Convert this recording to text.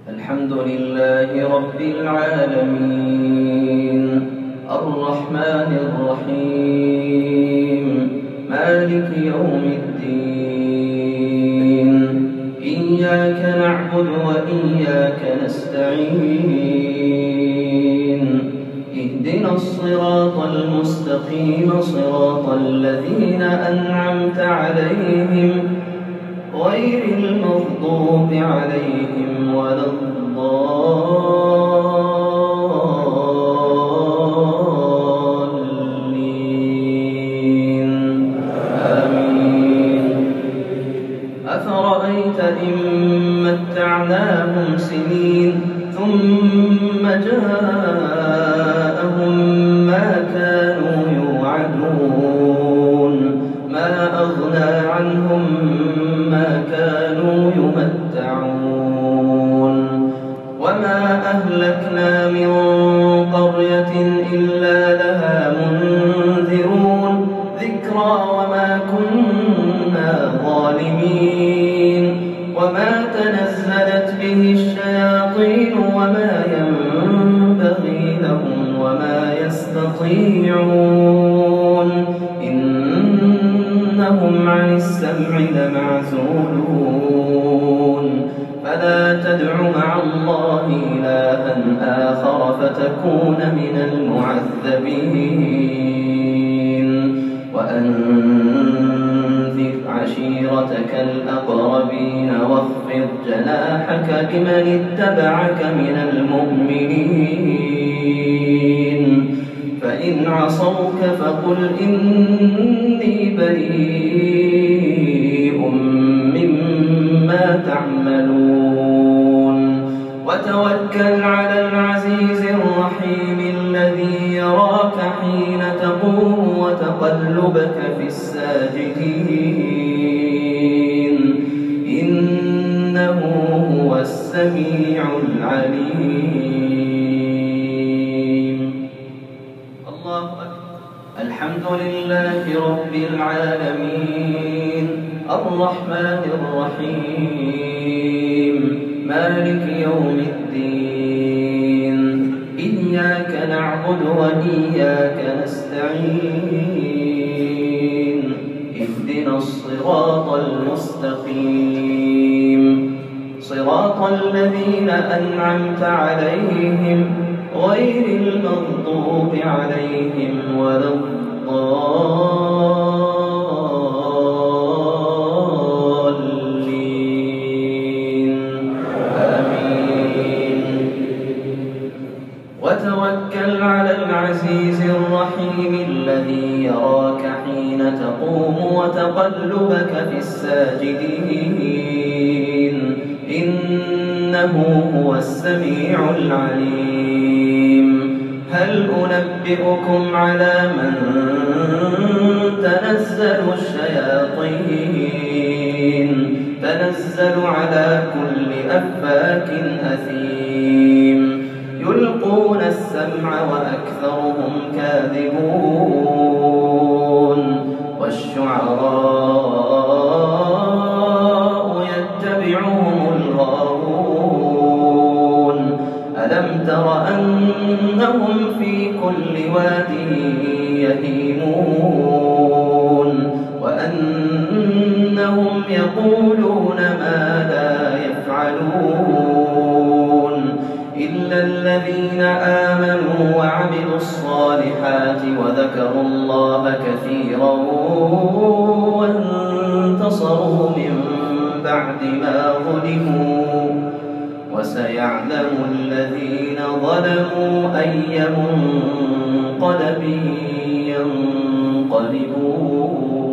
الحمد لله رب العالمين الرحمن الرحيم مالك يوم الدين إياك نعبد وإياك نستعين اهدنا الصراط المستقيم صراط الذين أنعمت عليهم غير المغضوب عليهم ولا الضالين آمين. أفرأيت إن متعناهم سنين ثم جاءهم ما كانوا يوعدون ما أغنى عنهم ما كانوا يمتعون وما أهلكنا من قرية إلا لها منذرون ذكرى وما كنا ظالمين وما تنزلت به الشياطين وما ينبغي لهم وما يستطيعون إنهم عن السمع لمعزولون فلا تدع مع الله إلها آخر فتكون من المعذبين وأنذر عشيرتك الأقربين واخفض جناحك لمن اتبعك من المؤمنين فإن عصوك فقل إني بريء مما تعملون وتوكل على العزيز الرحيم الذي يراك حين تقوم وتقلبك في الساجدين إنه هو السميع العليم. الله أكبر. الحمد لله رب العالمين الرحمن الرحيم مالك يوم الدين إياك نعبد وإياك نستعين اهدنا الصراط المستقيم صراط الذين أنعمت عليهم غير المغضوب عليهم ولا الضالين آمين. وتوكل على العزيز الرحيم الذي يراك حين تقوم وتقلبك في الساجدين إنه هو السميع العليم. هل أنبئكم على من تنزل الشياطين تنزل على كل أفاك أثيم يلقون السمع وأكثرهم كاذبون والشعراء يتبعهم الغاوون ألم تر أنهم في كل واد يهيمون وأنهم يقولون ما لا يفعلون إلا الذين آمنوا وعملوا الصالحات وذكروا الله كثيرا وانتصروا من بعد ما ظلموا وسيعلم الذين ظلموا أي منقلب ينقلبون.